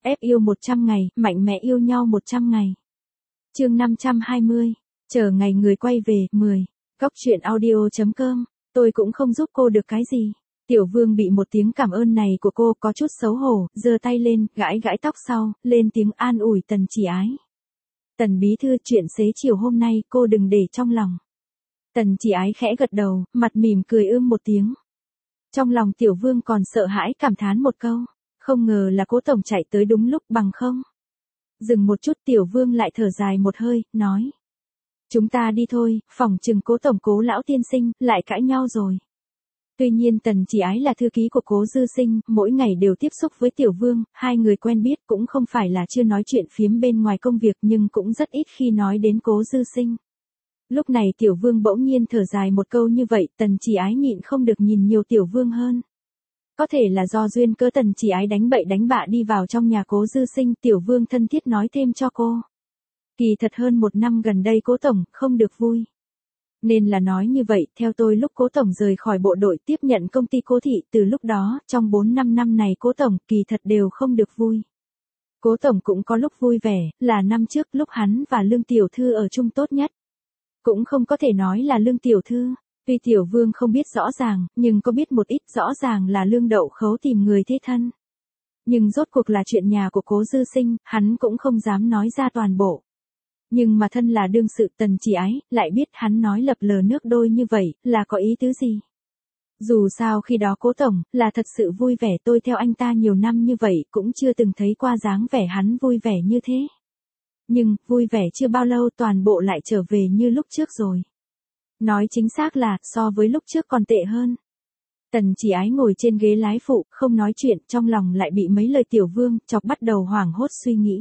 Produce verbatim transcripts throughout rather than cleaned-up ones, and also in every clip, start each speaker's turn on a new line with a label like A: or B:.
A: Ép yêu một trăm ngày, mạnh mẽ yêu nhau một trăm ngày. Chương năm trăm hai mươi, chờ ngày người quay về, mười. Góc truyện audio chấm com, tôi cũng không giúp cô được cái gì. Tiểu Vương bị một tiếng cảm ơn này của cô có chút xấu hổ, giơ tay lên, gãi gãi tóc sau, lên tiếng an ủi Tần Chỉ Ái. Tần bí thư, chuyện xế chiều hôm nay cô đừng để trong lòng. Tần Chỉ Ái khẽ gật đầu, mặt mỉm cười ưm một tiếng. Trong lòng Tiểu Vương còn sợ hãi cảm thán một câu, không ngờ là Cố tổng chạy tới đúng lúc, bằng không. Dừng một chút, Tiểu Vương lại thở dài một hơi, nói. Chúng ta đi thôi, phỏng chừng Cố tổng Cố lão tiên sinh lại cãi nhau rồi. Tuy nhiên Tần Chỉ Ái là thư ký của Cố Dư Sinh, mỗi ngày đều tiếp xúc với Tiểu Vương, hai người quen biết, cũng không phải là chưa nói chuyện phiếm bên ngoài công việc, nhưng cũng rất ít khi nói đến Cố Dư Sinh. Lúc này Tiểu Vương bỗng nhiên thở dài một câu như vậy, Tần Chỉ Ái nhịn không được nhìn nhiều Tiểu Vương hơn. Có thể là do duyên cớ Tần Chỉ Ái đánh bậy đánh bạ đi vào trong nhà Cố Dư Sinh, Tiểu Vương thân thiết nói thêm cho cô. Kỳ thật hơn một năm gần đây Cố tổng không được vui. Nên là nói như vậy, theo tôi lúc Cố tổng rời khỏi bộ đội tiếp nhận công ty Cố thị, từ lúc đó, trong bốn năm năm này Cố tổng kỳ thật đều không được vui. Cố tổng cũng có lúc vui vẻ, là năm trước lúc hắn và Lương Tiểu Thư ở chung tốt nhất. Cũng không có thể nói là Lương Tiểu Thư, tuy Tiểu Vương không biết rõ ràng, nhưng có biết một ít, rõ ràng là Lương Đậu Khấu tìm người thế thân. Nhưng rốt cuộc là chuyện nhà của Cố Dư Sinh, hắn cũng không dám nói ra toàn bộ. Nhưng mà thân là đương sự Tần Chỉ Ái, lại biết hắn nói lập lờ nước đôi như vậy, là có ý tứ gì. Dù sao khi đó Cố tổng, là thật sự vui vẻ, tôi theo anh ta nhiều năm như vậy, cũng chưa từng thấy qua dáng vẻ hắn vui vẻ như thế. Nhưng, vui vẻ chưa bao lâu toàn bộ lại trở về như lúc trước rồi. Nói chính xác là, so với lúc trước còn tệ hơn. Tần Chỉ Ái ngồi trên ghế lái phụ, không nói chuyện, trong lòng lại bị mấy lời Tiểu Vương chọc, bắt đầu hoảng hốt suy nghĩ.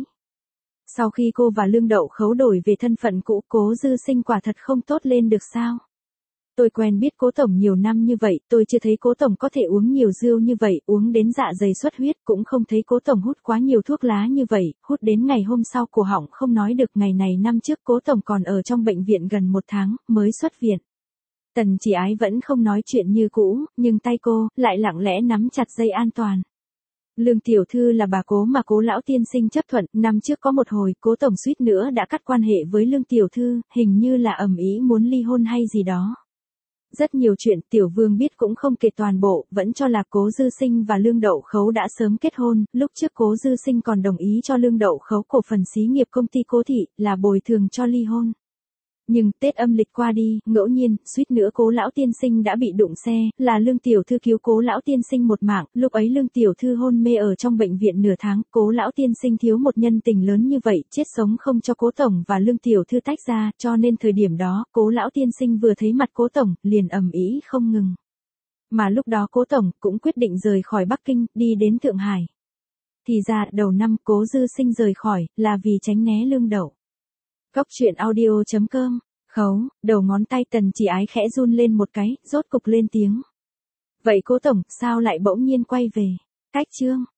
A: Sau khi cô và Lương Đậu Khấu đổi về thân phận cũ, Cố Dư Sinh quả thật không tốt lên được sao? Tôi quen biết Cố tổng nhiều năm như vậy, tôi chưa thấy Cố tổng có thể uống nhiều rượu như vậy, uống đến dạ dày xuất huyết, cũng không thấy Cố tổng hút quá nhiều thuốc lá như vậy, hút đến ngày hôm sau cổ họng không nói được. Ngày này năm trước Cố tổng còn ở trong bệnh viện gần một tháng, mới xuất viện. Tần Chỉ Ái vẫn không nói chuyện như cũ, nhưng tay cô lại lặng lẽ nắm chặt dây an toàn. Lương Tiểu Thư là bà Cố mà Cố lão tiên sinh chấp thuận, năm trước có một hồi, Cố tổng suýt nữa đã cắt quan hệ với Lương Tiểu Thư, hình như là ầm ĩ muốn ly hôn hay gì đó. Rất nhiều chuyện Tiểu Vương biết cũng không kể toàn bộ, vẫn cho là Cố Dư Sinh và Lương Đậu Khấu đã sớm kết hôn, lúc trước Cố Dư Sinh còn đồng ý cho Lương Đậu Khấu cổ phần xí nghiệp công ty Cố thị, là bồi thường cho ly hôn. Nhưng Tết âm lịch qua đi, ngẫu nhiên, suýt nữa Cố lão tiên sinh đã bị đụng xe, là Lương Tiểu Thư cứu Cố lão tiên sinh một mạng, lúc ấy Lương Tiểu Thư hôn mê ở trong bệnh viện nửa tháng, Cố lão tiên sinh thiếu một nhân tình lớn như vậy, chết sống không cho Cố tổng và Lương Tiểu Thư tách ra, cho nên thời điểm đó, Cố lão tiên sinh vừa thấy mặt Cố tổng, liền ầm ĩ không ngừng. Mà lúc đó Cố tổng cũng quyết định rời khỏi Bắc Kinh, đi đến Thượng Hải. Thì ra, đầu năm Cố Dư Sinh rời khỏi, là vì tránh né Lương Đậu. Góc truyện audio chấm com, Khấu, đầu ngón tay Tần Chỉ Ái khẽ run lên một cái, rốt cục lên tiếng. Vậy Cố tổng, sao lại bỗng nhiên quay về? Cách chương.